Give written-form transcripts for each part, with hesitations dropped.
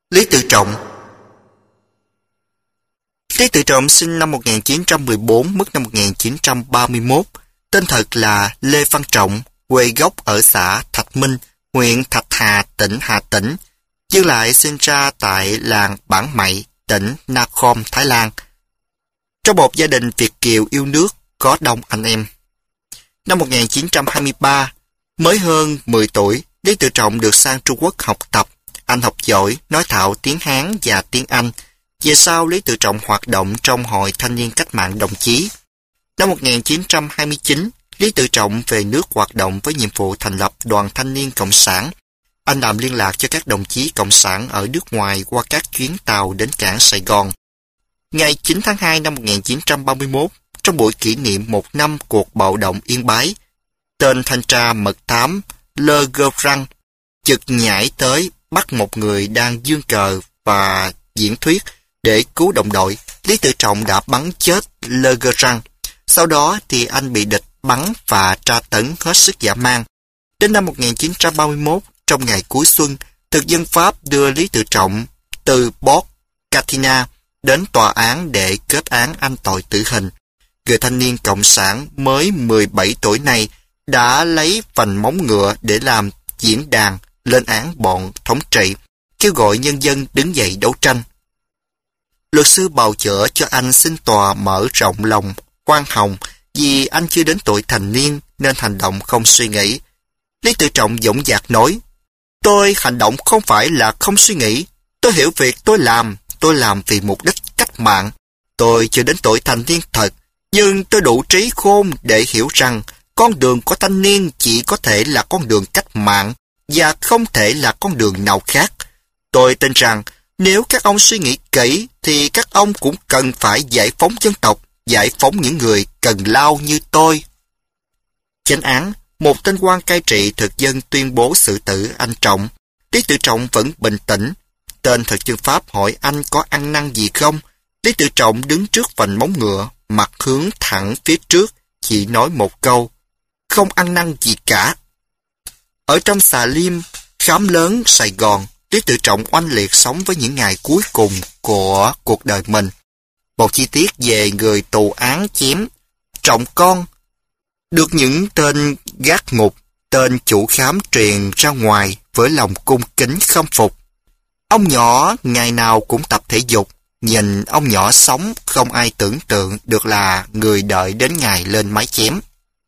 Lý Tự Trọng. Lý Tự Trọng sinh năm 1914, mất năm 1931. Tên thật là Lê Văn Trọng, quê gốc ở xã Thạch Minh, huyện Thạch Hà, tỉnh Hà Tĩnh. Nhưng lại sinh ra tại làng Bản Mậy, tỉnh Nakhon, Thái Lan. Trong một gia đình Việt kiều yêu nước, có đông anh em. Năm 1923, mới hơn 10 tuổi, Lý Tự Trọng được sang Trung Quốc học tập. Anh học giỏi, nói thạo tiếng Hán và tiếng Anh. Về sau, Lý Tự Trọng hoạt động trong Hội Thanh niên Cách mạng Đồng chí. Năm 1929, Lý Tự Trọng về nước hoạt động với nhiệm vụ thành lập Đoàn Thanh niên Cộng sản. Anh làm liên lạc cho các đồng chí Cộng sản ở nước ngoài qua các chuyến tàu đến cảng Sài Gòn. Ngày 9 tháng 2 năm 1931, trong buổi kỷ niệm 1 năm cuộc bạo động Yên Bái, tên thanh tra mật thám Le Grand chực nhảy tới bắt một người đang giương cờ và diễn thuyết để cứu đồng đội. Lý Tự Trọng đã bắn chết Le Grand. Sau đó thì anh bị địch bắn và tra tấn hết sức dã man. Đến năm 1931, trong ngày cuối xuân, thực dân Pháp đưa Lý Tự Trọng từ Port Katina đến tòa án để kết án anh tội tử hình. Người thanh niên Cộng sản mới 17 tuổi này đã lấy vành móng ngựa để làm diễn đàn lên án bọn thống trị, kêu gọi nhân dân đứng dậy đấu tranh. Luật sư bào chữa cho anh xin tòa mở rộng lòng, khoan hồng, vì anh chưa đến tuổi thành niên nên hành động không suy nghĩ. Lý Tự Trọng dõng dạc nói, tôi hành động không phải là không suy nghĩ, tôi hiểu việc tôi làm vì mục đích cách mạng. Tôi chưa đến tuổi thành niên thật, nhưng tôi đủ trí khôn để hiểu rằng con đường của thanh niên chỉ có thể là con đường cách mạng và không thể là con đường nào khác. Tôi tin rằng nếu các ông suy nghĩ kỹ thì các ông cũng cần phải giải phóng dân tộc, giải phóng những người cần lao như tôi. Chánh án, một tên quan cai trị thực dân tuyên bố xử tử anh Trọng. Lý Tự Trọng vẫn bình tĩnh. Tên thực dân Pháp hỏi anh có ăn năn gì không. Lý Tự Trọng đứng trước vành móng ngựa, mặt hướng thẳng phía trước, chỉ nói một câu, không ăn năn gì cả. Ở trong xà lim, khám lớn Sài Gòn, Lý Tự Trọng oanh liệt sống với những ngày cuối cùng của cuộc đời mình. Một chi tiết về người tù án chém Trọng con được những tên gác ngục, tên chủ khám truyền ra ngoài với lòng cung kính khâm phục. Ông nhỏ ngày nào cũng tập thể dục, nhìn ông nhỏ sống không ai tưởng tượng được là người đợi đến ngày lên máy chém.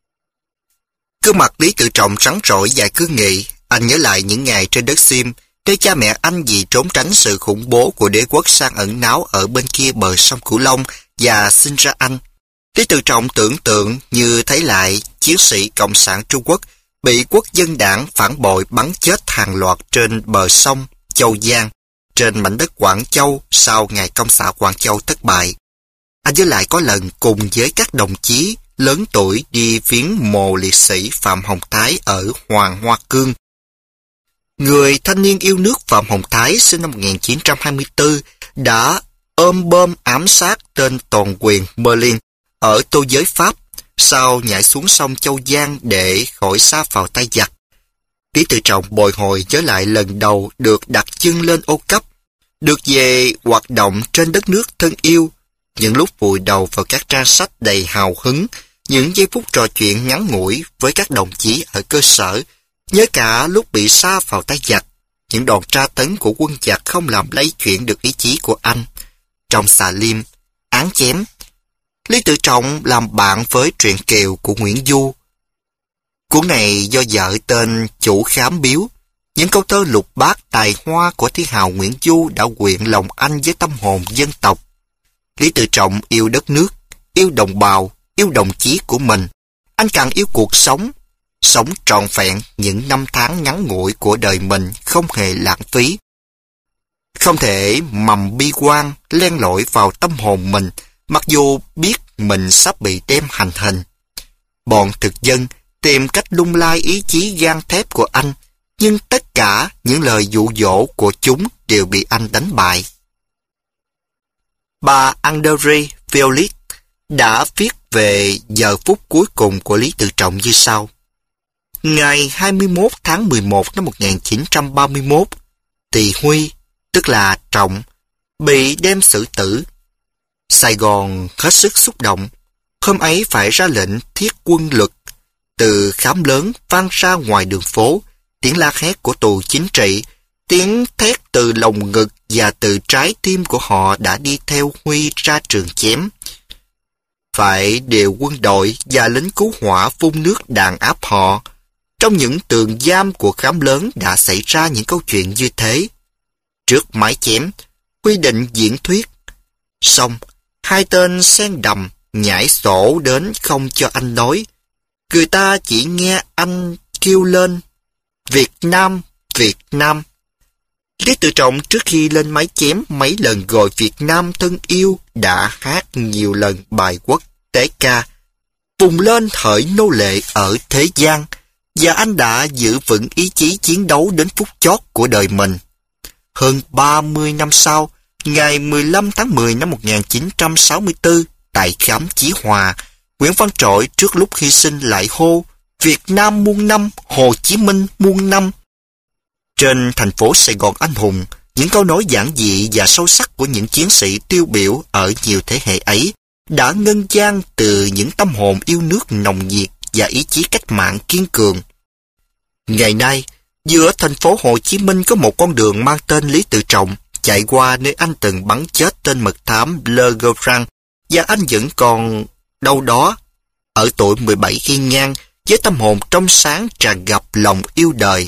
Gương mặt Lý Tự Trọng rắn rỏi và cứ nghĩ, anh nhớ lại những ngày trên đất Xiêm, nơi cha mẹ anh vì trốn tránh sự khủng bố của đế quốc sang ẩn náu ở bên kia bờ sông Cửu Long và sinh ra anh. Lý Tự Trọng tưởng tượng như thấy lại chiến sĩ Cộng sản Trung Quốc bị quốc dân đảng phản bội bắn chết hàng loạt trên bờ sông Châu Giang, trên mảnh đất Quảng Châu sau ngày công xạ Quảng Châu thất bại. Anh nhớ lại có lần cùng với các đồng chí lớn tuổi đi viếng mồ liệt sĩ Phạm Hồng Thái ở Hoàng Hoa Cương. Người thanh niên yêu nước Phạm Hồng Thái sinh năm 1924 đã ôm bom ám sát tên toàn quyền Merlin ở Tô Giới Pháp, sau nhảy xuống sông Châu Giang để khỏi sa vào tay giặc. Lý Tự Trọng bồi hồi nhớ lại lần đầu được đặt chân lên ô cấp, được về hoạt động trên đất nước thân yêu, những lúc vùi đầu vào các trang sách đầy hào hứng, những giây phút trò chuyện ngắn ngủi với các đồng chí ở cơ sở, nhớ cả lúc bị sa vào tay giặc, những đòn tra tấn của quân giặc không làm lay chuyển được ý chí của anh. Trong xà lim, án chém, Lý Tự Trọng làm bạn với truyện Kiều của Nguyễn Du. Cuốn này do vợ tên chủ khám biếu. Những câu thơ lục bát tài hoa của thi hào Nguyễn Du đã quyện lòng anh với tâm hồn dân tộc. Lý Tự Trọng yêu đất nước, yêu đồng bào, yêu đồng chí của mình. Anh càng yêu cuộc sống, sống trọn vẹn những năm tháng ngắn ngủi của đời mình không hề lãng phí. Không thể mầm bi quan len lỏi vào tâm hồn mình, mặc dù biết mình sắp bị đem hành hình. Bọn thực dân tìm cách lung lay ý chí gan thép của anh, nhưng tất cả những lời dụ dỗ của chúng đều bị anh đánh bại. Bà André Violet đã viết về giờ phút cuối cùng của Lý Tự Trọng như sau. Ngày 21 tháng 11 năm 1931, Tỳ Huy, tức là Trọng, bị đem xử tử. Sài Gòn hết sức xúc động. Hôm ấy phải ra lệnh thiết quân luật. Từ khám lớn vang ra ngoài đường phố, tiếng la hét của tù chính trị, tiếng thét từ lồng ngực và từ trái tim của họ đã đi theo Huy ra trường chém. Phải điều quân đội và lính cứu hỏa phun nước đàn áp họ. Trong những tường giam của khám lớn đã xảy ra những câu chuyện như thế. Trước mái chém, Huy định diễn thuyết. Xong, hai tên sen đầm nhảy sổ đến không cho anh nói. Người ta chỉ nghe anh kêu lên Việt Nam, Việt Nam. Lý Tự Trọng trước khi lên mái chém mấy lần gọi Việt Nam thân yêu đã hát nhiều lần bài quốc tế ca vùng lên hỡi nô lệ ở thế gian, và anh đã giữ vững ý chí chiến đấu đến phút chót của đời mình. Hơn 30 năm sau, ngày 15 tháng 10 năm 1964, tại khám Chí Hòa, Nguyễn Văn Trỗi trước lúc hy sinh lại hô Việt Nam muôn năm, Hồ Chí Minh muôn năm. Trên thành phố Sài Gòn anh hùng, những câu nói giản dị và sâu sắc của những chiến sĩ tiêu biểu ở nhiều thế hệ ấy đã ngân vang từ những tâm hồn yêu nước nồng nhiệt và ý chí cách mạng kiên cường. Ngày nay, giữa thành phố Hồ Chí Minh có một con đường mang tên Lý Tự Trọng chạy qua nơi anh từng bắn chết tên mật thám Le Grand, và anh vẫn còn đâu đó ở tuổi 17 hiên ngang với tâm hồn trong sáng tràn ngập lòng yêu đời.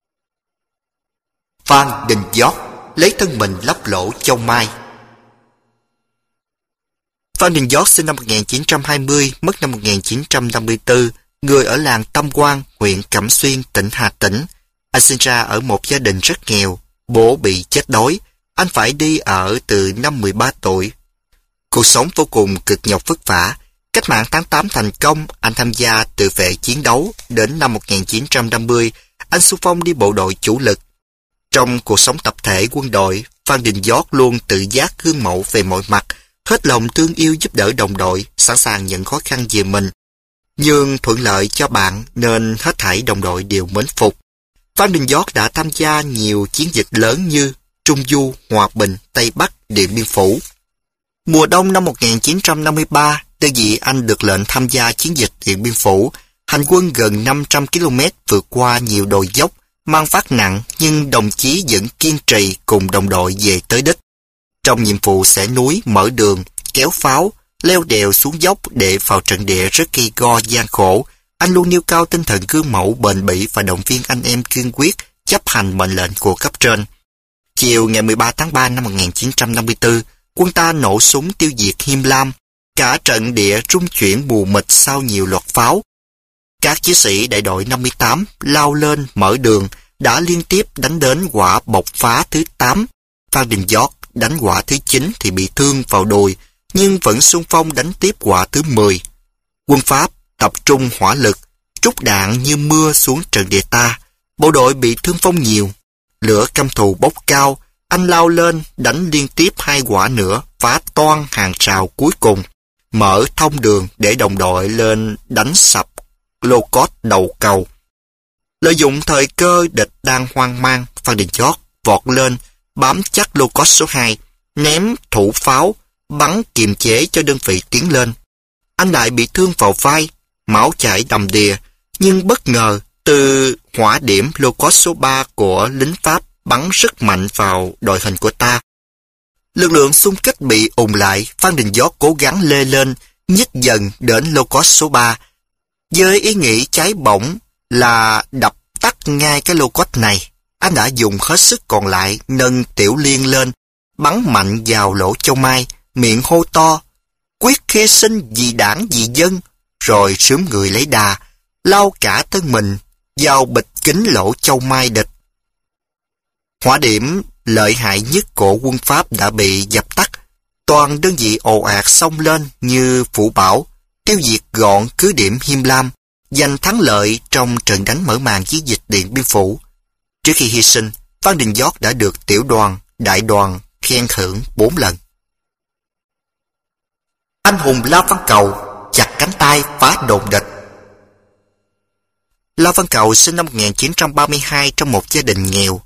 Phan Đình Giót lấy thân mình lấp lỗ châu mai. Phan Đình Giót sinh năm 1920, mất năm 1954, người ở làng Tam Quan, huyện Cẩm Xuyên, tỉnh Hà Tĩnh. Anh sinh ra ở một gia đình rất nghèo, bố bị chết đói, anh phải đi ở từ năm 13 tuổi. Cuộc sống vô cùng cực nhọc vất vả. Cách mạng tháng 8 thành công, anh tham gia tự vệ chiến đấu. Đến năm 1950, anh xung phong đi bộ đội chủ lực. Trong cuộc sống tập thể quân đội, Phan Đình Giót luôn tự giác gương mẫu về mọi mặt, hết lòng thương yêu giúp đỡ đồng đội, sẵn sàng nhận khó khăn về mình. Nhưng thuận lợi cho bạn nên hết thảy đồng đội đều mến phục. Phan Đình Giót đã tham gia nhiều chiến dịch lớn như Trung Du, Hòa Bình, Tây Bắc, Điện Biên Phủ. Mùa đông năm 1953, đơn vị anh được lệnh tham gia chiến dịch Điện Biên Phủ, hành quân gần 500 km vượt qua nhiều đồi dốc, mang vác nặng nhưng đồng chí vẫn kiên trì cùng đồng đội về tới đích. Trong nhiệm vụ xẻ núi, mở đường, kéo pháo, leo đèo xuống dốc để vào trận địa rất gay go gian khổ, anh luôn nêu cao tinh thần gương mẫu bền bỉ và động viên anh em kiên quyết chấp hành mệnh lệnh của cấp trên. Chiều ngày 13 tháng 3 năm 1954, quân ta nổ súng tiêu diệt Him Lam, cả trận địa rung chuyển mù mịt sau nhiều loạt pháo. Các chiến sĩ đại đội 58 lao lên mở đường, đã liên tiếp đánh đến quả bộc phá thứ 8. Phan Đình Giót đánh quả thứ 9 thì bị thương vào đùi, nhưng vẫn xung phong đánh tiếp quả thứ 10. Quân Pháp tập trung hỏa lực, trút đạn như mưa xuống trận địa ta. Bộ đội bị thương vong nhiều. Lửa căm thù bốc cao, anh lao lên đánh liên tiếp 2 quả nữa, phá toang hàng rào cuối cùng, mở thông đường để đồng đội lên đánh sập lô cốt đầu cầu. Lợi dụng thời cơ địch đang hoang mang, Phan Đình Giót vọt lên, bám chắc lô cốt số 2, ném thủ pháo, bắn kiềm chế cho đơn vị tiến lên. Anh lại bị thương vào vai, máu chảy đầm đìa, nhưng bất ngờ từ hỏa điểm lô cốt số 3 của lính Pháp bắn rất mạnh vào đội hình của ta. Lực lượng xung kích bị ùn lại, Phan Đình Giót cố gắng lê lên, nhích dần đến lô cốt số 3. Với ý nghĩ cháy bỏng là đập tắt ngay cái lô cốt này, anh đã dùng hết sức còn lại nâng tiểu liên lên, bắn mạnh vào lỗ châu mai, miệng hô to, quyết hy sinh vì đảng vì dân, rồi sướng người lấy đà, lao cả thân mình vào bịch kính lỗ châu mai địch. Hỏa điểm lợi hại nhất của quân Pháp đã bị dập tắt, toàn đơn vị ồ ạt xông lên như phủ bão, tiêu diệt gọn cứ điểm Him Lam, giành thắng lợi trong trận đánh mở màn chiến dịch Điện Biên Phủ. Trước khi hy sinh, Phan Đình Giót đã được tiểu đoàn, đại đoàn khen thưởng 4 lần. Anh hùng La Văn Cầu chặt cánh tay phá đồn địch. La Văn Cầu sinh năm 1932 trong một gia đình nghèo.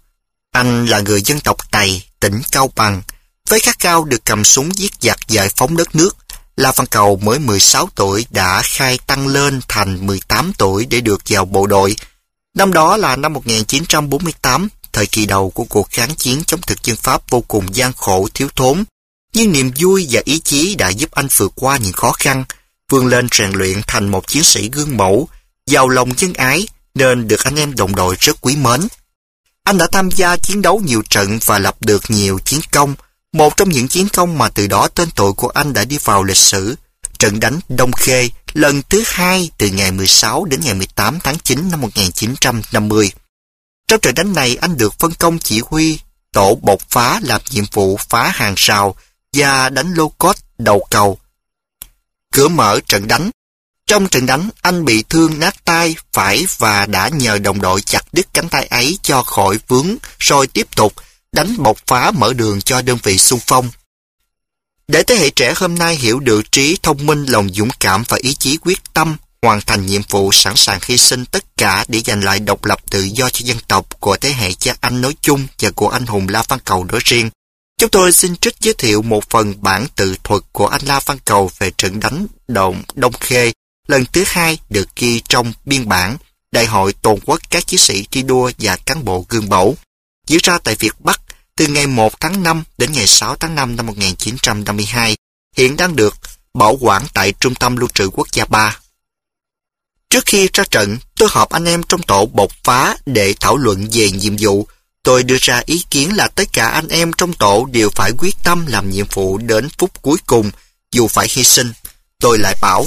Anh là người dân tộc Tày, tỉnh Cao Bằng. Với khát khao được cầm súng giết giặc giải phóng đất nước, La Văn Cầu mới 16 tuổi đã khai tăng lên thành 18 tuổi để được vào bộ đội. Năm đó là năm 1948, thời kỳ đầu của cuộc kháng chiến chống thực dân Pháp vô cùng gian khổ thiếu thốn. Nhưng niềm vui và ý chí đã giúp anh vượt qua những khó khăn, vươn lên rèn luyện thành một chiến sĩ gương mẫu, giàu lòng nhân ái nên được anh em đồng đội rất quý mến. Anh đã tham gia chiến đấu nhiều trận và lập được nhiều chiến công. Một trong những chiến công mà từ đó tên tuổi của anh đã đi vào lịch sử, trận đánh Đông Khê lần thứ 2 từ ngày 16 đến ngày 18 tháng 9 năm 1950. Trong trận đánh này anh được phân công chỉ huy tổ bột phá làm nhiệm vụ phá hàng rào và đánh lô cốt đầu cầu. Cửa mở trận đánh. Trong trận đánh, anh bị thương nát tay phải và đã nhờ đồng đội chặt đứt cánh tay ấy cho khỏi vướng, rồi tiếp tục đánh bộc phá mở đường cho đơn vị xung phong. Để thế hệ trẻ hôm nay hiểu được trí thông minh, lòng dũng cảm và ý chí quyết tâm hoàn thành nhiệm vụ, sẵn sàng hy sinh tất cả để giành lại độc lập tự do cho dân tộc của thế hệ cha anh nói chung và của anh hùng La Văn Cầu nói riêng, chúng tôi xin trích giới thiệu một phần bản tự thuật của anh La Văn Cầu về trận đánh Đông Khê lần thứ 2 được ghi trong biên bản Đại hội toàn quốc các chiến sĩ thi đua và cán bộ gương mẫu diễn ra tại Việt Bắc từ ngày 1 tháng 5 đến ngày 6 tháng 5 năm 1952, hiện đang được bảo quản tại Trung tâm Lưu trữ Quốc gia 3. Trước khi ra trận, tôi họp anh em trong tổ bột phá để thảo luận về nhiệm vụ. Tôi đưa ra ý kiến là tất cả anh em trong tổ đều phải quyết tâm làm nhiệm vụ đến phút cuối cùng, dù phải hy sinh. Tôi lại bảo,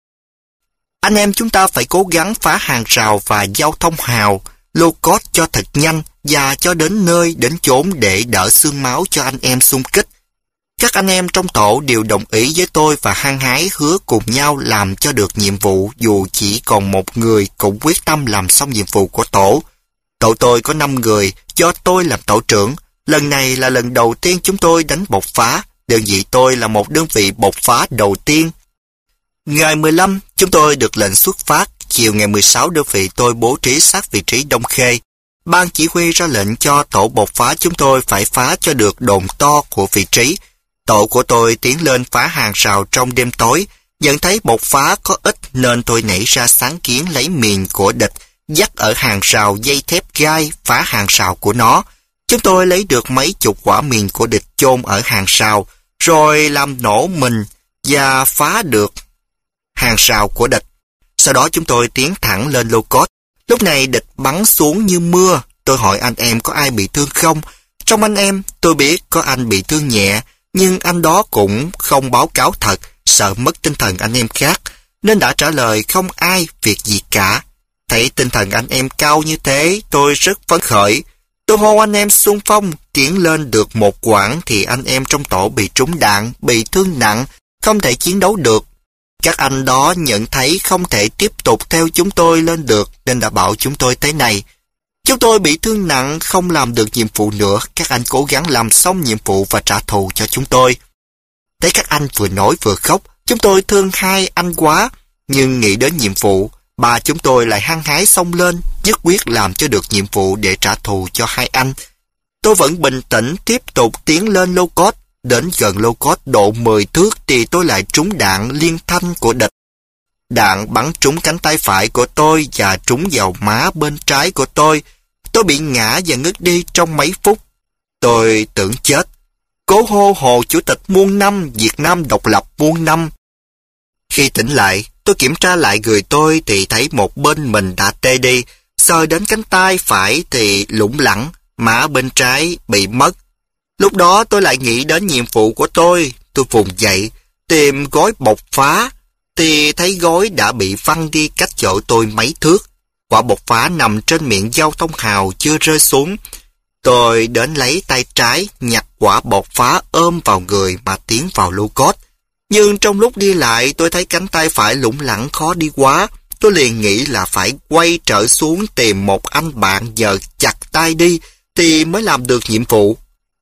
anh em chúng ta phải cố gắng phá hàng rào và giao thông hào, lô cốt cho thật nhanh và cho đến nơi đến chốn để đỡ xương máu cho anh em xung kích. Các anh em trong tổ đều đồng ý với tôi và hăng hái hứa cùng nhau làm cho được nhiệm vụ dù chỉ còn một người cũng quyết tâm làm xong nhiệm vụ của tổ. Tổ tôi có 5 người, do tôi làm tổ trưởng. Lần này là lần đầu tiên chúng tôi đánh bột phá. Đơn vị tôi là một đơn vị bột phá đầu tiên. Ngày 15, chúng tôi được lệnh xuất phát. Chiều ngày 16, đơn vị tôi bố trí sát vị trí Đông Khê. Ban chỉ huy ra lệnh cho tổ bột phá chúng tôi phải phá cho được đồn to của vị trí. Tổ của tôi tiến lên phá hàng rào trong đêm tối. Nhận thấy bột phá có ít nên tôi nảy ra sáng kiến lấy mìn của địch, dắt ở hàng rào dây thép gai phá hàng rào của nó. Chúng tôi lấy được mấy chục quả mìn của địch chôn ở hàng rào, rồi làm nổ mình và phá được hàng rào của địch. Sau đó chúng tôi tiến thẳng lên lô cốt. Lúc này địch bắn xuống như mưa. Tôi hỏi anh em có ai bị thương không? Trong anh em, tôi biết có anh bị thương nhẹ, nhưng anh đó cũng không báo cáo thật, sợ mất tinh thần anh em khác, nên đã trả lời không ai việc gì cả. Thấy tinh thần anh em cao như thế, tôi rất phấn khởi. Tôi hô anh em xung phong, tiến lên được một quãng thì anh em trong tổ bị trúng đạn, bị thương nặng, không thể chiến đấu được. Các anh đó nhận thấy không thể tiếp tục theo chúng tôi lên được nên đã bảo chúng tôi thế này: chúng tôi bị thương nặng, không làm được nhiệm vụ nữa, các anh cố gắng làm xong nhiệm vụ và trả thù cho chúng tôi. Thấy các anh vừa nói vừa khóc, chúng tôi thương hai anh quá, nhưng nghĩ đến nhiệm vụ, ba chúng tôi lại hăng hái xông lên, nhất quyết làm cho được nhiệm vụ để trả thù cho hai anh. Tôi vẫn bình tĩnh tiếp tục tiến lên lô cốt. Đến gần lô cốt độ 10 thước thì tôi lại trúng đạn liên thanh của địch. Đạn bắn trúng cánh tay phải của tôi và trúng vào má bên trái của tôi. Tôi bị ngã và ngất đi trong mấy phút. Tôi tưởng chết. Cố hô Hồ Chủ tịch muôn năm, Việt Nam độc lập muôn năm. Khi tỉnh lại, tôi kiểm tra lại người tôi thì thấy một bên mình đã tê đi. Sờ đến cánh tay phải thì lủng lẳng, má bên trái bị mất. Lúc đó tôi lại nghĩ đến nhiệm vụ của tôi. Tôi vùng dậy, tìm gói bột phá, thì thấy gói đã bị văng đi cách chỗ tôi mấy thước. Quả bột phá nằm trên miệng giao thông hào chưa rơi xuống. Tôi đến lấy tay trái, nhặt quả bột phá ôm vào người mà tiến vào lô cốt. Nhưng trong lúc đi lại tôi thấy cánh tay phải lủng lẳng khó đi quá. Tôi liền nghĩ là phải quay trở xuống tìm một anh bạn nhờ chặt tay đi thì mới làm được nhiệm vụ.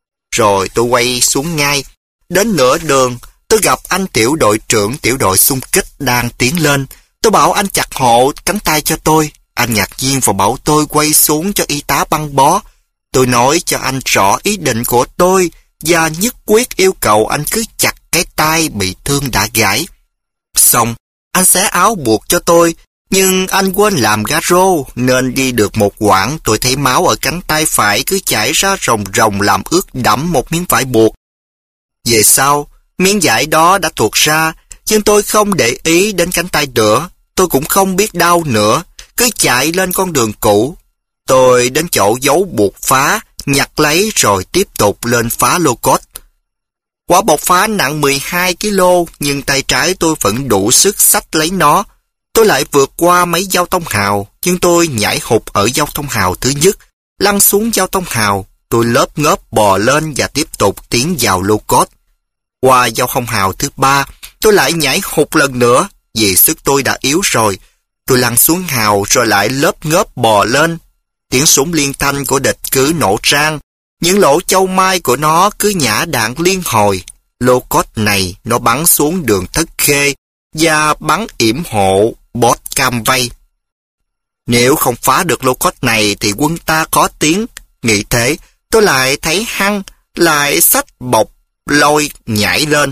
Rồi tôi quay xuống ngay. Đến nửa đường, tôi gặp anh tiểu đội trưởng tiểu đội xung kích đang tiến lên. Tôi bảo anh chặt hộ cánh tay cho tôi. Anh ngạc nhiên và bảo tôi quay xuống cho y tá băng bó. Tôi nói cho anh rõ ý định của tôi và nhất quyết yêu cầu anh cứ chặt cái tay bị thương đã gãy. Xong, anh xé áo buộc cho tôi, nhưng anh quên làm garo nên đi được một quãng tôi thấy máu ở cánh tay phải cứ chảy ra ròng ròng làm ướt đẫm một miếng vải buộc. Về sau, miếng vải đó đã tuột ra, nhưng tôi không để ý đến cánh tay nữa. Tôi cũng không biết đau nữa, cứ chạy lên con đường cũ. Tôi đến chỗ dấu buộc phá, nhặt lấy rồi tiếp tục lên phá lô cốt. Quả bột phá nặng 12 kg, nhưng tay trái tôi vẫn đủ sức xách lấy nó. Tôi lại vượt qua mấy giao thông hào, nhưng tôi nhảy hụt ở giao thông hào thứ nhất, lăn xuống giao thông hào. Tôi lớp ngớp bò lên và tiếp tục tiến vào lô cốt. Qua giao thông hào thứ ba, tôi lại nhảy hụt lần nữa, vì sức tôi đã yếu rồi. Tôi lăn xuống hào rồi lại lớp ngớp bò lên. Tiếng súng liên thanh của địch cứ nổ rang, những lỗ châu mai của nó cứ nhả đạn liên hồi. Lô cốt này nó bắn xuống đường Thất Khê và bắn yểm hộ Bốt Cam Vây. Nếu không phá được lô cốt này thì quân ta có tiếng. Nghĩ thế, tôi lại thấy hăng, lại xách bọc lôi nhảy lên.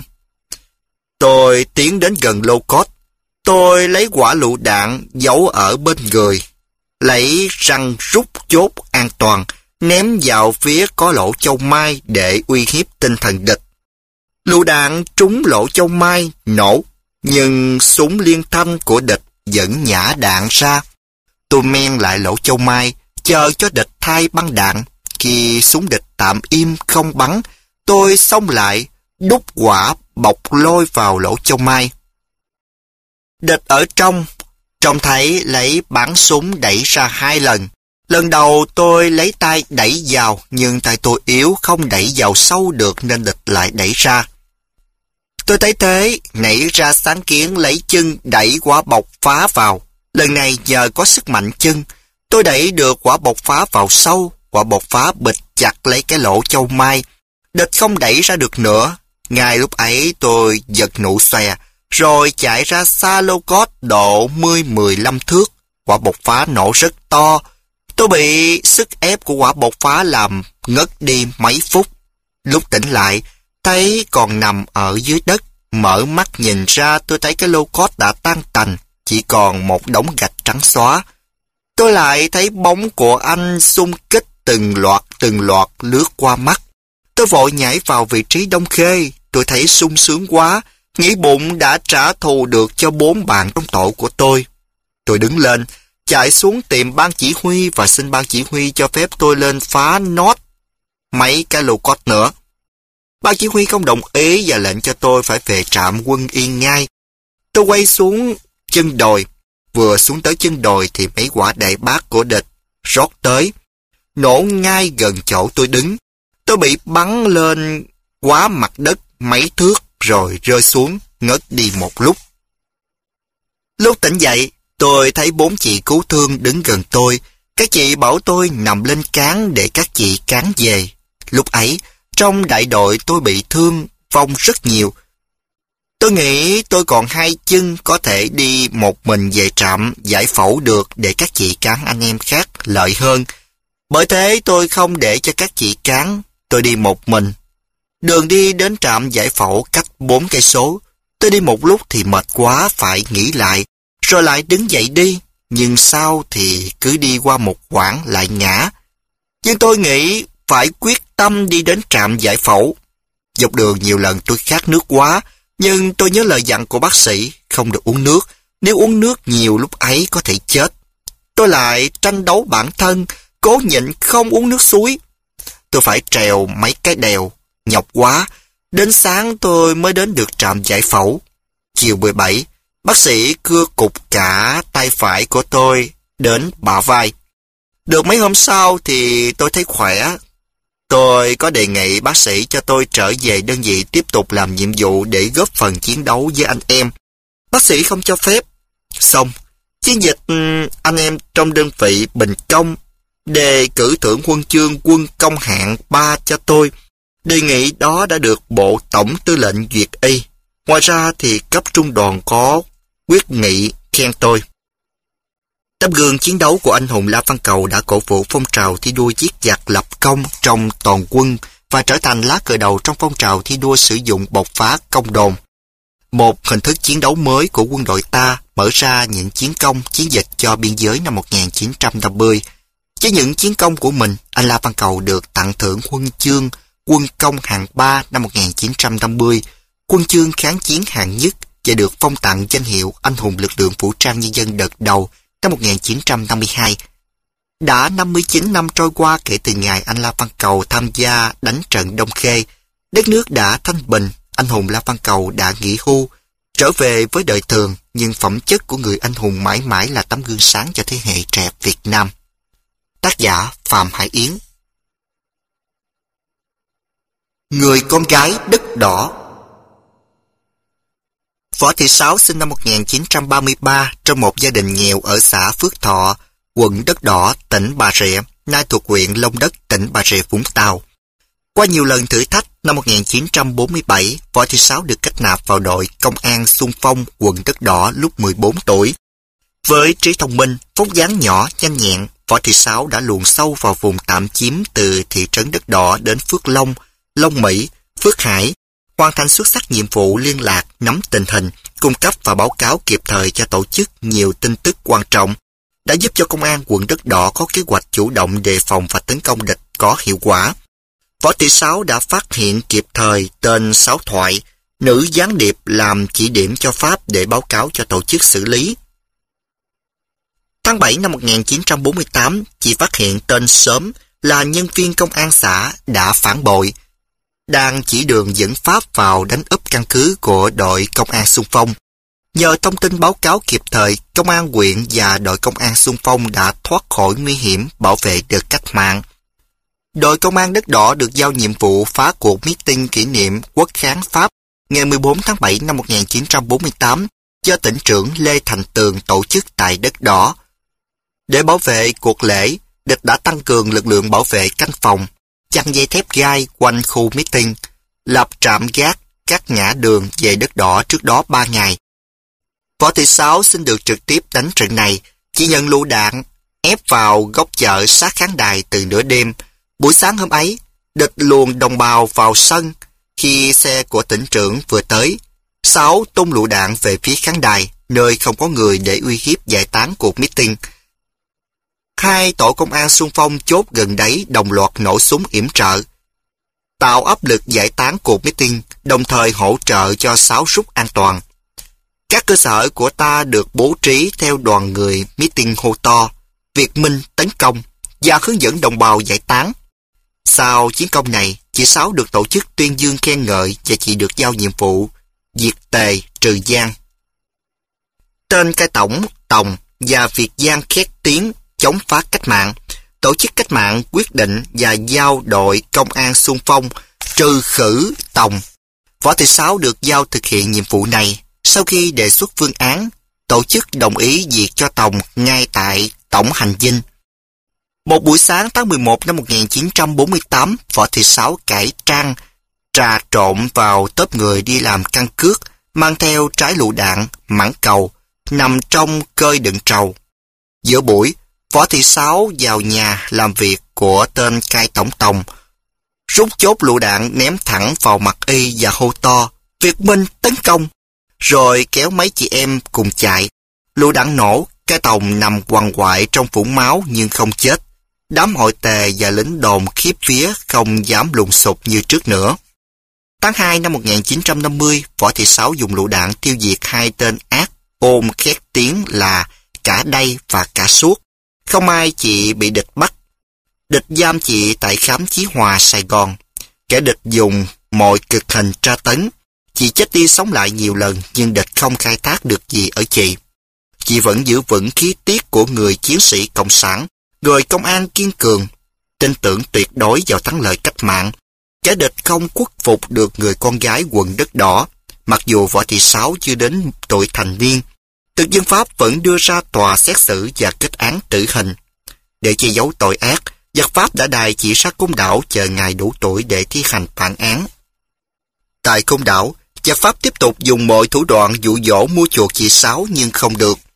Tôi tiến đến gần lô cốt. Tôi lấy quả lựu đạn giấu ở bên người, lấy răng rút chốt an toàn, ném vào phía có lỗ châu mai để uy hiếp tinh thần địch. Lựu đạn trúng lỗ châu mai, nổ, nhưng súng liên thanh của địch vẫn nhả đạn ra. Tôi men lại lỗ châu mai, chờ cho địch thay băng đạn. Khi súng địch tạm im không bắn, tôi xông lại, đút quả bọc lôi vào lỗ châu mai. Địch ở trong, trông thấy lấy bắn súng đẩy ra 2 lần. Lần đầu tôi lấy tay đẩy vào, nhưng tay tôi yếu không đẩy vào sâu được nên địch lại đẩy ra. Tôi thấy thế, nảy ra sáng kiến lấy chân đẩy quả bọc phá vào. Lần này nhờ có sức mạnh chân, tôi đẩy được quả bọc phá vào sâu, quả bọc phá bịch chặt lấy cái lỗ châu mai. Địch không đẩy ra được nữa. Ngay lúc ấy tôi giật nụ xòe, rồi chạy ra xa lô cốt độ 10-15 thước. Quả bộc phá nổ rất to. Tôi bị sức ép của quả bộc phá làm ngất đi mấy phút. Lúc tỉnh lại, thấy còn nằm ở dưới đất. Mở mắt nhìn ra tôi thấy cái lô cốt đã tan tành, chỉ còn một đống gạch trắng xóa. Tôi lại thấy bóng của anh xung kích từng loạt lướt qua mắt. Tôi vội nhảy vào vị trí Đông Khê. Tôi thấy sung sướng quá, nghĩ bụng đã trả thù được cho 4 bạn trong tổ của tôi. Tôi đứng lên, chạy xuống tìm ban chỉ huy và xin ban chỉ huy cho phép tôi lên phá nốt mấy cái lô cốt nữa. Ban chỉ huy không đồng ý và lệnh cho tôi phải về trạm quân yên ngay. Tôi quay xuống chân đồi. Vừa xuống tới chân đồi thì mấy quả đại bác của địch rót tới, nổ ngay gần chỗ tôi đứng. Tôi bị bắn lên quá mặt đất mấy thước rồi rơi xuống, ngất đi một lúc. Lúc tỉnh dậy, tôi thấy 4 chị cứu thương đứng gần tôi. Các chị bảo tôi nằm lên cáng để các chị cáng về. Lúc ấy, trong đại đội tôi bị thương, vong rất nhiều. Tôi nghĩ tôi còn 2 chân có thể đi một mình về trạm giải phẫu được để các chị cáng anh em khác lợi hơn. Bởi thế tôi không để cho các chị cáng, tôi đi một mình. Đường đi đến trạm giải phẫu cách 4 cây số. Tôi đi một lúc thì mệt quá phải nghỉ lại, rồi lại đứng dậy đi. Nhưng sau thì cứ đi qua một quãng lại ngã. Nhưng tôi nghĩ phải quyết tâm đi đến trạm giải phẫu. Dọc đường nhiều lần tôi khát nước quá, nhưng tôi nhớ lời dặn của bác sĩ không được uống nước. Nếu uống nước nhiều lúc ấy có thể chết. Tôi lại tranh đấu bản thân, cố nhịn không uống nước suối. Tôi phải trèo mấy cái đèo, nhọc quá. Đến sáng tôi mới đến được trạm giải phẫu. Chiều 17, bác sĩ cưa cục cả tay phải của tôi đến bả vai. Được mấy hôm sau thì tôi thấy khỏe. Tôi có đề nghị bác sĩ cho tôi trở về đơn vị tiếp tục làm nhiệm vụ để góp phần chiến đấu với anh em. Bác sĩ không cho phép. Xong, chiến dịch anh em trong đơn vị Bình Công đề cử thưởng huân chương quân công hạng 3 cho tôi. Đề nghị đó đã được Bộ Tổng Tư lệnh duyệt y. Ngoài ra thì cấp trung đoàn có quyết nghị khen tôi. Tấm gương chiến đấu của anh hùng La Văn Cầu đã cổ vũ phong trào thi đua giết giặc lập công trong toàn quân và trở thành lá cờ đầu trong phong trào thi đua sử dụng bộc phá công đồn. Một hình thức chiến đấu mới của quân đội ta mở ra những chiến công, chiến dịch cho biên giới năm 1950. Với những chiến công của mình, anh La Văn Cầu được tặng thưởng huân chương Quân công hạng 3 năm 1950, huân chương kháng chiến hạng nhất và được phong tặng danh hiệu Anh hùng lực lượng vũ trang nhân dân đợt đầu năm 1952. Đã 59 năm trôi qua kể từ ngày anh La Văn Cầu tham gia đánh trận Đông Khê. Đất nước đã thanh bình, anh hùng La Văn Cầu đã nghỉ hưu, trở về với đời thường, nhưng phẩm chất của người anh hùng mãi mãi là tấm gương sáng cho thế hệ trẻ Việt Nam. Tác giả Phạm Hải Yến. Người con gái đất đỏ. Võ Thị Sáu sinh năm 1933 trong một gia đình nghèo ở xã Phước Thọ, quận Đất Đỏ, tỉnh Bà Rịa, nay thuộc huyện Long Đất, tỉnh Bà Rịa Vũng Tàu. Qua nhiều lần thử thách, năm 1947, Võ Thị Sáu được kết nạp vào đội công an xung phong quận Đất Đỏ lúc 14 tuổi. Với trí thông minh, vóc dáng nhỏ, nhanh nhẹn, Võ Thị Sáu đã luồn sâu vào vùng tạm chiếm từ thị trấn Đất Đỏ đến Phước Long, Long Mỹ, Phước Hải, hoàn thành xuất sắc nhiệm vụ liên lạc, nắm tình hình, cung cấp và báo cáo kịp thời cho tổ chức nhiều tin tức quan trọng, đã giúp cho công an quận Đất Đỏ có kế hoạch chủ động đề phòng và tấn công địch có hiệu quả. Võ Thị Sáu đã phát hiện kịp thời tên Sáu Thoại, nữ gián điệp làm chỉ điểm cho Pháp để báo cáo cho tổ chức xử lý. Tháng 7 năm 1948, chị phát hiện tên Sớm là nhân viên công an xã đã phản bội, đang chỉ đường dẫn Pháp vào đánh úp căn cứ của đội công an xung phong. Nhờ thông tin báo cáo kịp thời, công an huyện và đội công an xung phong đã thoát khỏi nguy hiểm, bảo vệ được cách mạng. Đội công an Đất Đỏ được giao nhiệm vụ phá cuộc meeting kỷ niệm Quốc kháng Pháp ngày 14 tháng 7 năm 1948 do tỉnh trưởng Lê Thành Tường tổ chức tại Đất Đỏ. Để bảo vệ cuộc lễ, địch đã tăng cường lực lượng bảo vệ canh phòng, chặn dây thép gai quanh khu meeting, lập trạm gác các ngã đường về Đất Đỏ trước đó 3 ngày. Võ Thị Sáu xin được trực tiếp đánh trận này, chỉ nhận lựu đạn ép vào góc chợ sát khán đài từ nửa đêm. Buổi sáng hôm ấy, địch luồn đồng bào vào sân. Khi xe của tỉnh trưởng vừa tới, Sáu tung lựu đạn về phía khán đài, nơi không có người để uy hiếp giải tán cuộc meeting. Hai tổ công an xung phong chốt gần đấy đồng loạt nổ súng yểm trợ, tạo áp lực giải tán cuộc meeting, đồng thời hỗ trợ cho Sáu rút an toàn. Các cơ sở của ta được bố trí theo đoàn người meeting hô to, Việt Minh tấn công và hướng dẫn đồng bào giải tán. Sau chiến công này, chị Sáu được tổ chức tuyên dương khen ngợi và chị được giao nhiệm vụ diệt Tề trừ Giang. Tên cai tổng Tòng và Việt Giang khét tiếng chống phá cách mạng. Tổ chức cách mạng quyết định và giao đội công an xung phong trừ khử Tòng. Võ Thị Sáu được giao thực hiện nhiệm vụ này. Sau khi đề xuất phương án, tổ chức đồng ý diệt cho Tòng ngay tại Tổng hành dinh. Một buổi sáng tháng 11 năm 1948, Võ Thị Sáu cải trang, trà trộn vào tốp người đi làm căn cước, mang theo trái lựu đạn, mãng cầu, nằm trong cơi đựng trầu. Giữa buổi, Võ Thị Sáu vào nhà làm việc của tên cai tổng Tòng, rút chốt lựu đạn ném thẳng vào mặt y và hô to, Việt Minh tấn công, rồi kéo mấy chị em cùng chạy. Lựu đạn nổ, cai Tòng nằm quằn quại trong vũng máu nhưng không chết. Đám hội Tề và lính đồn khiếp vía không dám lùng sục như trước nữa. Tháng 2 năm 1950, Võ Thị Sáu dùng lựu đạn tiêu diệt hai tên ác ôm khét tiếng là Cả Đây và Cả Suốt. Không ai chị bị địch bắt. Địch giam chị tại khám Chí Hòa, Sài Gòn. Kẻ địch dùng mọi cực hình tra tấn. Chị chết đi sống lại nhiều lần nhưng địch không khai thác được gì ở chị. Chị vẫn giữ vững khí tiết của người chiến sĩ cộng sản, người công an kiên cường, tin tưởng tuyệt đối vào thắng lợi cách mạng. Kẻ địch không khuất phục được người con gái quận Đất Đỏ. Mặc dù Võ Thị Sáu chưa đến tuổi thành niên, thực dân Pháp vẫn đưa ra tòa xét xử và kết án tử hình. Để che giấu tội ác, giặc Pháp đã đài chỉ ra Côn Đảo chờ ngày đủ tuổi để thi hành bản án. Tại Côn Đảo, giặc Pháp tiếp tục dùng mọi thủ đoạn dụ dỗ mua chuộc chị Sáu nhưng không được.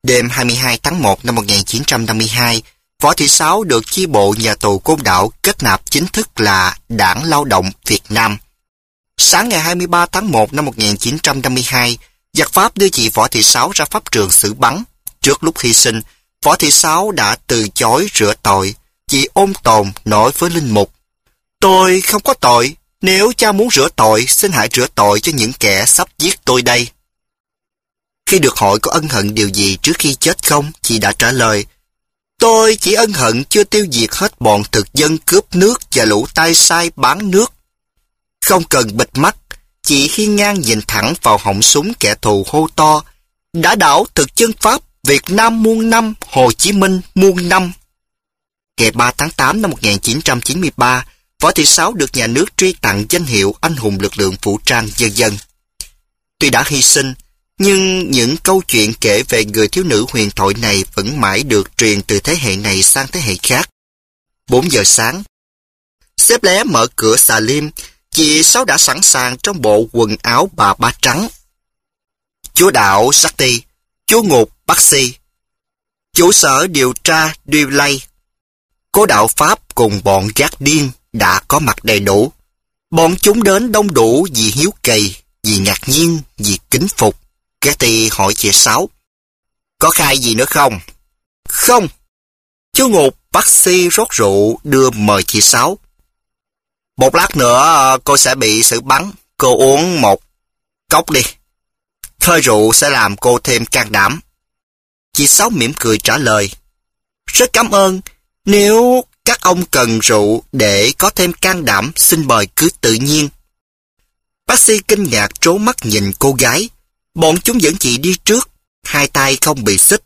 Đêm 22 tháng 1 năm 1952, Võ Thị Sáu được chi bộ nhà tù Côn Đảo kết nạp chính thức là Đảng Lao động Việt Nam. Sáng ngày 23 tháng 1 năm 1952, giặc Pháp đưa chị Võ Thị Sáu ra pháp trường xử bắn. Trước lúc hy sinh, Võ Thị Sáu đã từ chối rửa tội. Chị ôm tồn nói với linh mục: "Tôi không có tội, nếu cha muốn rửa tội, xin hãy rửa tội cho những kẻ sắp giết tôi đây." Khi được hỏi có ân hận điều gì trước khi chết không, chị đã trả lời: "Tôi chỉ ân hận chưa tiêu diệt hết bọn thực dân cướp nước và lũ tay sai bán nước." Không cần bịt mắt, chị hiên ngang nhìn thẳng vào họng súng kẻ thù hô to: "Đã đảo thực dân Pháp, Việt Nam muôn năm, Hồ Chí Minh muôn năm." Ngày 3 tháng 8 năm 1993, Võ Thị Sáu được nhà nước truy tặng danh hiệu Anh hùng lực lượng vũ trang nhân dân. Tuy đã hy sinh, nhưng những câu chuyện kể về người thiếu nữ huyền thoại này vẫn mãi được truyền từ thế hệ này sang thế hệ khác. 4 giờ sáng, xếp lé mở cửa xà lim, chị Sáu đã sẵn sàng trong bộ quần áo bà ba trắng. Chúa đạo Sarti, chúa ngục Baxi, chủ sở điều tra Duvlay, cố đạo Pháp cùng bọn gác điên đã có mặt đầy đủ. Bọn chúng đến đông đủ vì hiếu kỳ, vì ngạc nhiên, vì kính phục. Getty hỏi chị Sáu: "Có khai gì nữa không?" "Không." Chú ngục Baxi rót rượu đưa mời chị Sáu. "Một lát nữa cô sẽ bị xử bắn, cô uống một cốc đi. Hơi rượu sẽ làm cô thêm can đảm." Chị Sáu mỉm cười trả lời: "Rất cảm ơn, nếu các ông cần rượu để có thêm can đảm, xin mời cứ tự nhiên." Bác sĩ kinh ngạc trố mắt nhìn cô gái. Bọn chúng dẫn chị đi trước, hai tay không bị xích.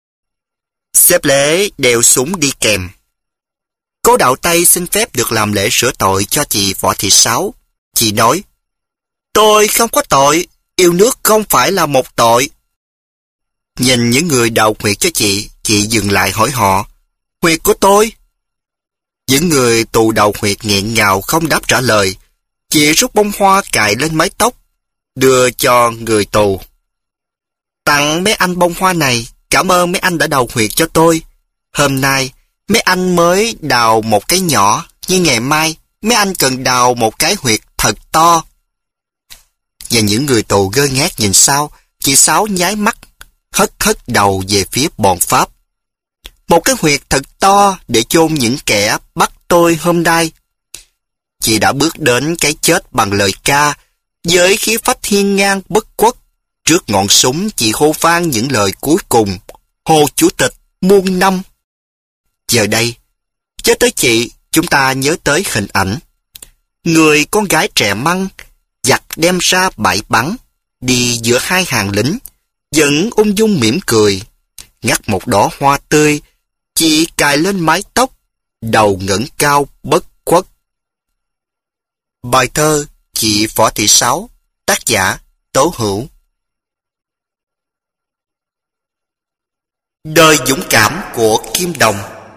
Xếp lễ đeo súng đi kèm. Cố đạo Tây xin phép được làm lễ rửa tội cho chị Võ Thị Sáu. Chị nói: "Tôi không có tội, yêu nước không phải là một tội." Nhìn những người đào huyệt cho chị dừng lại hỏi họ: "Huyệt của tôi?" Những người tù đào huyệt nghẹn ngào không đáp trả lời. Chị rút bông hoa cài lên mái tóc, đưa cho người tù. "Tặng mấy anh bông hoa này, cảm ơn mấy anh đã đào huyệt cho tôi. Hôm nay, mấy anh mới đào một cái nhỏ, nhưng ngày mai, mấy anh cần đào một cái huyệt thật to." Và những người tù ngơ ngác nhìn sau, chị Sáu nháy mắt, hất đầu về phía bọn Pháp. "Một cái huyệt thật to để chôn những kẻ bắt tôi hôm nay." Chị đã bước đến cái chết bằng lời ca, với khí phách hiên ngang bất khuất. Trước ngọn súng chị hô vang những lời cuối cùng: "Hồ Chủ tịch muôn năm." Giờ đây, nhớ tới chị, chúng ta nhớ tới hình ảnh người con gái trẻ măng, giặc đem ra bãi bắn, đi giữa hai hàng lính, vẫn ung dung mỉm cười. Ngắt một đóa hoa tươi, chị cài lên mái tóc, đầu ngẩng cao bất khuất. Bài thơ Chị Võ Thị Sáu, tác giả Tố Hữu. Đời dũng cảm của Kim Đồng.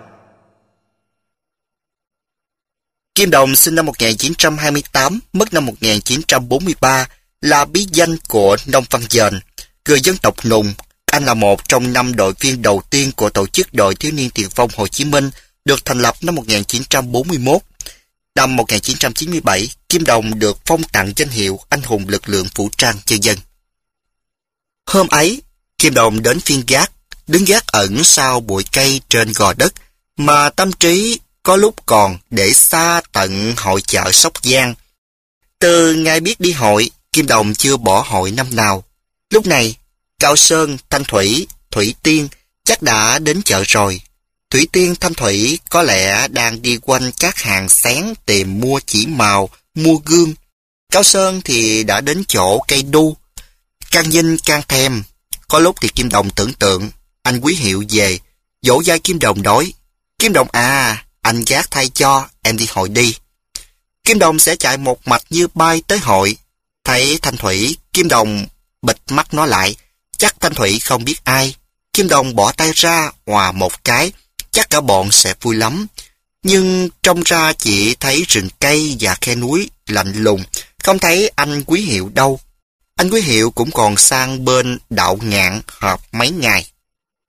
Kim Đồng sinh năm 1928, mất năm 1943, là bí danh của Nông Văn Dền, người dân tộc Nùng. Anh là một trong 5 đội viên đầu tiên của tổ chức Đội Thiếu niên Tiền phong Hồ Chí Minh, được thành lập năm 1941. Năm 1997, Kim Đồng được phong tặng danh hiệu Anh hùng lực lượng vũ trang nhân dân. Hôm ấy, Kim Đồng đến phiên gác, đứng gác ẩn sau bụi cây trên gò đất, mà tâm trí có lúc còn để xa tận hội chợ Sóc Giang. Từ ngày biết đi hội, Kim Đồng chưa bỏ hội năm nào. Lúc này, Cao Sơn, Thanh Thủy, Thủy Tiên chắc đã đến chợ rồi. Thủy Tiên, Thanh Thủy có lẽ đang đi quanh các hàng xén tìm mua chỉ màu, mua gương. Cao Sơn thì đã đến chỗ cây đu. Càng nhìn càng thèm. Có lúc thì Kim Đồng tưởng tượng anh Quý Hiệu về, dỗ dai Kim Đồng nói: "Kim Đồng à, anh gác thay cho, em đi hội đi." Kim Đồng sẽ chạy một mạch như bay tới hội. Thấy Thanh Thủy, Kim Đồng bịt mắt nó lại. Chắc Thanh Thủy không biết ai. Kim Đồng bỏ tay ra, hòa một cái. Chắc cả bọn sẽ vui lắm. Nhưng trông ra chỉ thấy rừng cây và khe núi lạnh lùng, không thấy anh Quý Hiệu đâu. Anh Quý Hiệu cũng còn sang bên Đạo Ngạn họp mấy ngày.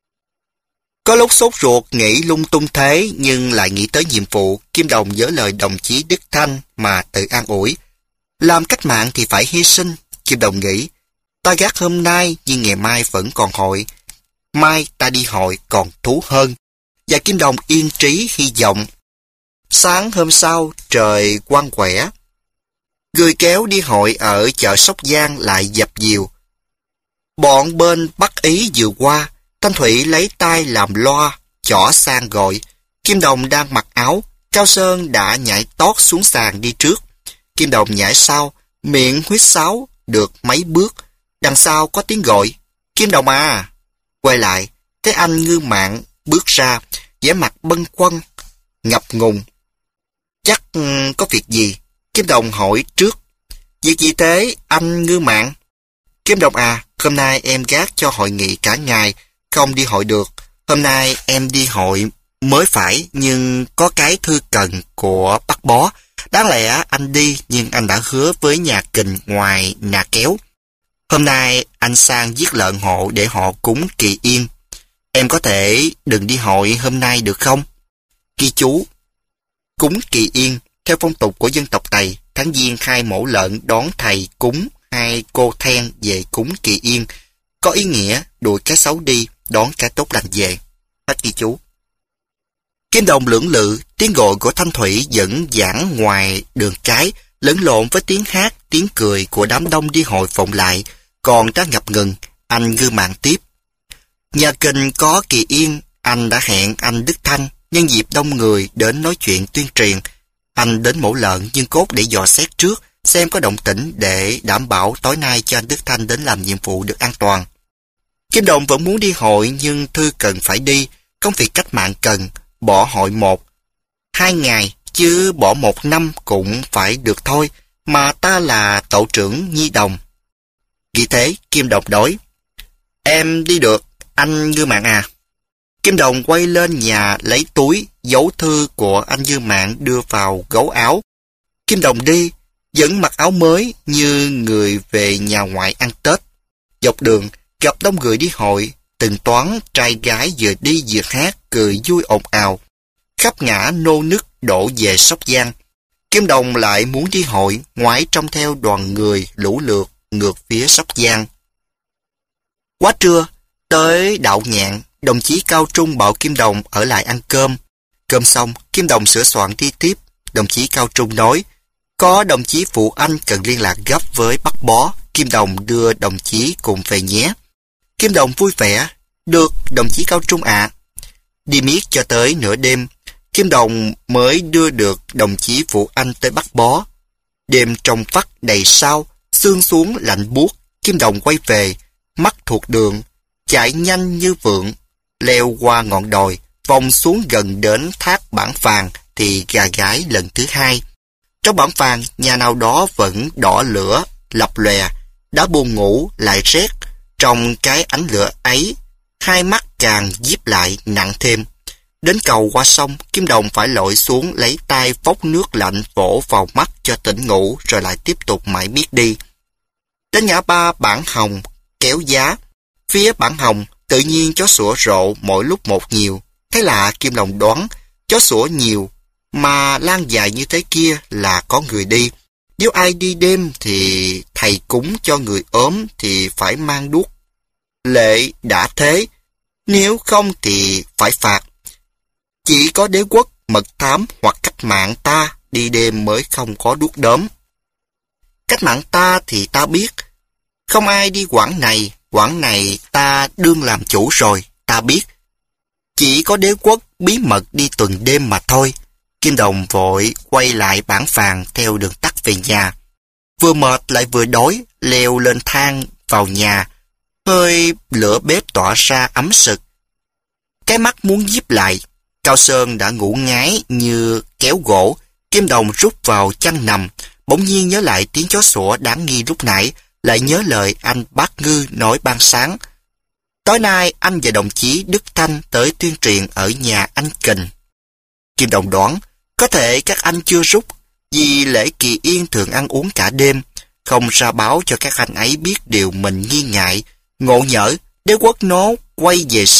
Có lúc sốt ruột nghĩ lung tung thế, nhưng lại nghĩ tới nhiệm vụ, Kim Đồng nhớ lời đồng chí Đức Thanh mà tự an ủi. Làm cách mạng thì phải hy sinh, Kim Đồng nghĩ. Ta gác hôm nay nhưng ngày mai vẫn còn hội. Mai ta đi hội còn thú hơn. Và Kim Đồng yên trí hy vọng. Sáng hôm sau trời quang quẻ. Người kéo đi hội ở chợ Sóc Giang lại dập dìu. Bọn bên Bắc Ý vừa qua, Thanh Thủy lấy tay làm loa, chỏ sang gọi. Kim Đồng đang mặc áo, Cao Sơn đã nhảy tót xuống sàn đi trước. Kim Đồng nhảy sau, miệng huýt sáo được mấy bước. Đằng sau có tiếng gọi, Kim Đồng à! Quay lại, thấy anh Ngư Mạn bước ra, vẻ mặt bâng quâng, ngập ngùng. Chắc có việc gì? Kim Đồng hỏi trước. Việc gì thế, anh Ngư Mạn? Kim Đồng à, hôm nay em gác cho hội nghị cả ngày, không đi hội được. Hôm nay em đi hội mới phải, nhưng có cái thư cần của Bắc Bó. Đáng lẽ anh đi, nhưng anh đã hứa với nhà Kình ngoài Nà Kéo. Hôm nay anh sang giết lợn hộ để họ cúng Kỳ Yên. Em có thể đừng đi hội hôm nay được không? Ghi chú. Cúng Kỳ Yên, theo phong tục của dân tộc Tày, tháng Giêng khai mổ lợn đón thầy cúng hai cô then về cúng Kỳ Yên, có ý nghĩa đuổi cái xấu đi, đón cái tốt lành về. Hết ghi chú. Kim Đồng lưỡng lự, tiếng gọi của Thanh Thủy vẫn vẳng ngoài đường cái, lẫn lộn với tiếng hát, tiếng cười của đám đông đi hội vọng lại. Còn đã ngập ngừng, anh Ngư Mạn tiếp. Nhà Kình có Kỳ Yên, anh đã hẹn anh Đức Thanh nhân dịp đông người đến nói chuyện tuyên truyền. Anh đến mổ lợn nhưng cốt để dò xét trước, xem có động tĩnh để đảm bảo tối nay cho anh Đức Thanh đến làm nhiệm vụ được an toàn. Kim Đồng vẫn muốn đi hội nhưng Thư cần phải đi, công việc cách mạng cần, bỏ hội 1-2 ngày, chứ bỏ 1 năm cũng phải được thôi, mà ta là tổ trưởng Nhi Đồng. Vì thế, Kim Đồng nói, em đi được, anh Ngư Mạn à. Kim Đồng quay lên nhà lấy túi, giấu thư của anh Ngư Mạn đưa vào gấu áo. Kim Đồng đi, vẫn mặc áo mới như người về nhà ngoại ăn Tết. Dọc đường, gặp đông người đi hội, từng toán trai gái vừa đi vừa hát, cười vui ồn ào. Khắp ngã nô nức đổ về Sóc Giang. Kim Đồng lại muốn đi hội, ngoái trông theo đoàn người lũ lượt ngược phía Sóc Giang. Quá trưa, tới Đạo Nhạn, đồng chí Cao Trung bảo Kim Đồng ở lại ăn cơm. Cơm xong, Kim Đồng sửa soạn đi tiếp. Đồng chí Cao Trung nói, có đồng chí phụ anh cần liên lạc gấp với Bắc Bó, Kim Đồng đưa đồng chí cùng về nhé. Kim Đồng vui vẻ, được đồng chí Cao Trung ạ. Đi miết cho tới nửa đêm, Kim Đồng mới đưa được đồng chí phụ anh tới Bắc Bó. Đêm trong vắt đầy sao, sương xuống lạnh buốt, Kim Đồng quay về, mắt thuộc đường, chạy nhanh như vượn, leo qua ngọn đồi, vòng xuống gần đến thác Bản Phàn thì gà gáy lần thứ hai. Trong Bản Phàn, nhà nào đó vẫn đỏ lửa, lập lòe, đã buồn ngủ lại rét. Trong cái ánh lửa ấy, hai mắt càng díp lại nặng thêm. Đến cầu qua sông, Kim Đồng phải lội xuống lấy tay vốc nước lạnh vỗ vào mắt cho tỉnh ngủ rồi lại tiếp tục mãi miết đi. Đến ngã ba Bản Hồng, kéo giá. Phía Bản Hồng, tự nhiên chó sủa rộ mỗi lúc một nhiều. Thế lạ, Kim Đồng đoán, chó sủa nhiều, mà lan dài như thế kia là có người đi. Nếu ai đi đêm thì thầy cúng cho người ốm thì phải mang đuốc. Lệ đã thế, nếu không thì phải phạt. Chỉ có đế quốc, mật thám hoặc cách mạng ta đi đêm mới không có đuốc đốm. Cách mạng ta thì ta biết, không ai đi quãng này ta đương làm chủ rồi, ta biết. Chỉ có đế quốc bí mật đi tuần đêm mà thôi. Kim Đồng vội quay lại Bản Phàn theo đường tắt về nhà. Vừa mệt lại vừa đói, leo lên thang vào nhà. Hơi lửa bếp tỏa ra ấm sực. Cái mắt muốn díp lại. Cao Sơn đã ngủ ngái như kéo gỗ. Kim Đồng rút vào chăn nằm. Bỗng nhiên nhớ lại tiếng chó sủa đáng nghi lúc nãy. Lại nhớ lời anh Bác Ngư nói ban sáng. Tối nay anh và đồng chí Đức Thanh tới tuyên truyền ở nhà anh Kình. Kim Đồng đoán, có thể các anh chưa rút, vì lễ Kỳ Yên thường ăn uống cả đêm, không ra báo cho các anh ấy biết điều mình nghi ngại. Ngộ nhỡ, đế quốc nó quay về sớm,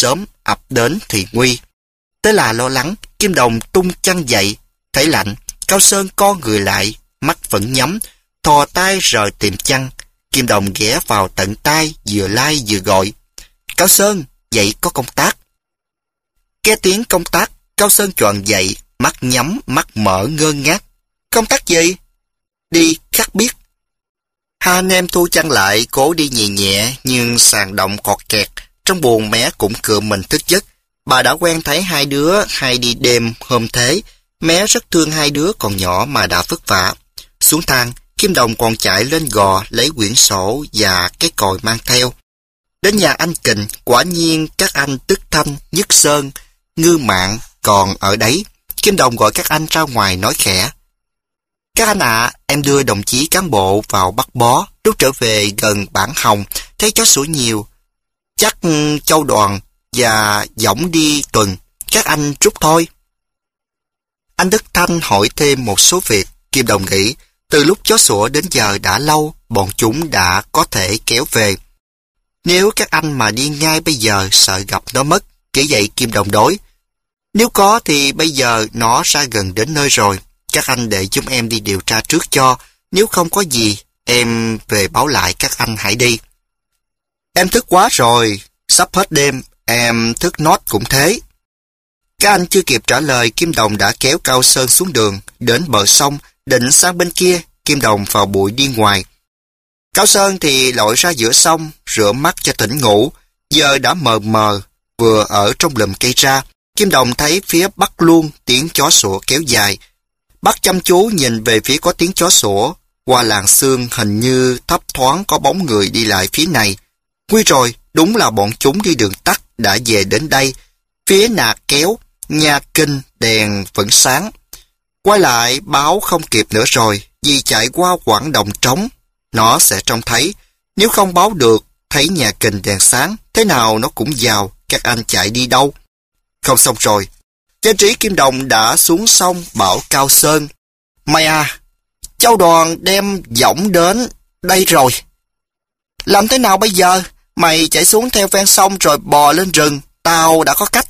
ập đến thì nguy. Thế là lo lắng, Kim Đồng tung chăn dậy, thấy lạnh, Cao Sơn co người lại, mắt vẫn nhắm, thò tay rời tìm chăn. Kim Đồng ghé vào tận tai, vừa lai vừa gọi. Cao Sơn, dậy có công tác. Nghe tiếng công tác, Cao Sơn choàng dậy, mắt nhắm, mắt mở ngơ ngác. Công tác gì? Đi khắc biết. Hai anh em thu chăn lại, cố đi nhẹ nhẹ, nhưng sàn động cọt kẹt, trong buồng mé cũng cựa mình thức giấc. Bà đã quen thấy hai đứa hay đi đêm hôm thế, mé rất thương hai đứa còn nhỏ mà đã vất vả. Xuống thang, Kim Đồng còn chạy lên gò lấy quyển sổ và cái còi mang theo. Đến nhà anh Kình, quả nhiên các anh Tức Thanh, Nhất Sơn, Ngư Mạng còn ở đấy. Kim Đồng gọi các anh ra ngoài nói khẽ. Các anh ạ, em đưa đồng chí cán bộ vào bắt bó, lúc trở về gần bản Hồng, thấy chó sủa nhiều. Chắc Châu Đoàn và Dõng đi tuần, các anh rút thôi. Anh Đức Thanh hỏi thêm một số việc. Kim Đồng nghĩ, từ lúc chó sủa đến giờ đã lâu, bọn chúng đã có thể kéo về. Nếu các anh mà đi ngay bây giờ sợ gặp nó mất, kể vậy Kim Đồng đối. Nếu có thì bây giờ nó ra gần đến nơi rồi. Các anh để chúng em đi điều tra trước cho. Nếu không có gì, em về báo lại các anh hãy đi. Em thức quá rồi. Sắp hết đêm, em thức nót cũng thế. Các anh chưa kịp trả lời, Kim Đồng đã kéo Cao Sơn xuống đường. Đến bờ sông, định sang bên kia, Kim Đồng vào bụi đi ngoài. Cao Sơn thì lội ra giữa sông, rửa mắt cho tỉnh ngủ. Giờ đã mờ mờ, vừa ở trong lùm cây ra. Kim Đồng thấy phía bắc luôn tiếng chó sủa kéo dài. Bác chăm chú nhìn về phía có tiếng chó sủa. Qua làng sương hình như thấp thoáng có bóng người đi lại phía này. Nguy rồi, đúng là bọn chúng đi đường tắt đã về đến đây. Phía Nà Kéo, Nha Kinh đèn vẫn sáng. Quay lại báo không kịp nữa rồi, vì chạy qua quãng đồng trống. Nó sẽ trông thấy, nếu không báo được, thấy Nhà Kinh đèn sáng, thế nào nó cũng vào, các anh chạy đi đâu. Không xong rồi. Trên trí Kim Đồng đã xuống sông bảo Cao Sơn. Mày à, Châu Đoàn đem Dõng đến đây rồi. Làm thế nào bây giờ? Mày chạy xuống theo ven sông rồi bò lên rừng, tao đã có cách.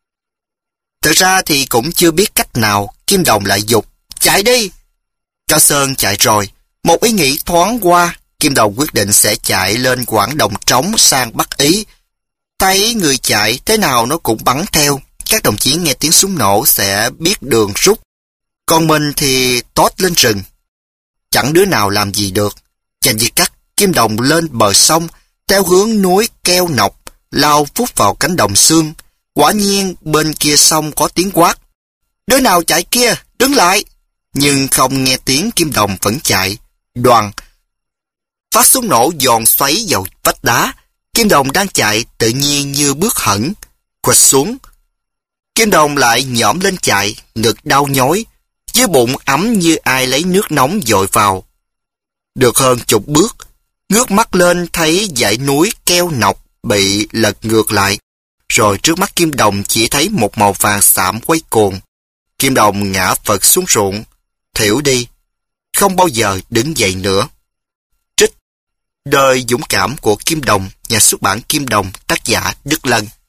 Thực ra thì cũng chưa biết cách nào, Kim Đồng lại giục. Chạy đi! Cao Sơn chạy rồi. Một ý nghĩ thoáng qua, Kim Đồng quyết định sẽ chạy lên quãng đồng trống sang Bắc Ý. Thấy người chạy, thế nào nó cũng bắn theo. Các đồng chí nghe tiếng súng nổ sẽ biết đường rút. Còn mình thì tót lên rừng. Chẳng đứa nào làm gì được. Chành di cắt, Kim Đồng lên bờ sông, theo hướng núi Keo Nọc, lao phút vào cánh đồng xương. Quả nhiên bên kia sông có tiếng quát. Đứa nào chạy kia, đứng lại! Nhưng không nghe tiếng, Kim Đồng vẫn chạy. Đoàn phát súng nổ giòn xoáy vào vách đá. Kim Đồng đang chạy tự nhiên như bước hẳn, khuỵu xuống. Kim Đồng lại nhõm lên chạy, ngực đau nhói, dưới bụng ấm như ai lấy nước nóng dội vào. Được hơn chục bước, ngước mắt lên thấy dãy núi Keo Nọc bị lật ngược lại. Rồi trước mắt Kim Đồng chỉ thấy một màu vàng xạm quay cuồng. Kim Đồng ngã phật xuống ruộng, thỉu đi, không bao giờ đứng dậy nữa. Trích Đời dũng cảm của Kim Đồng, nhà xuất bản Kim Đồng, tác giả Đức Lân.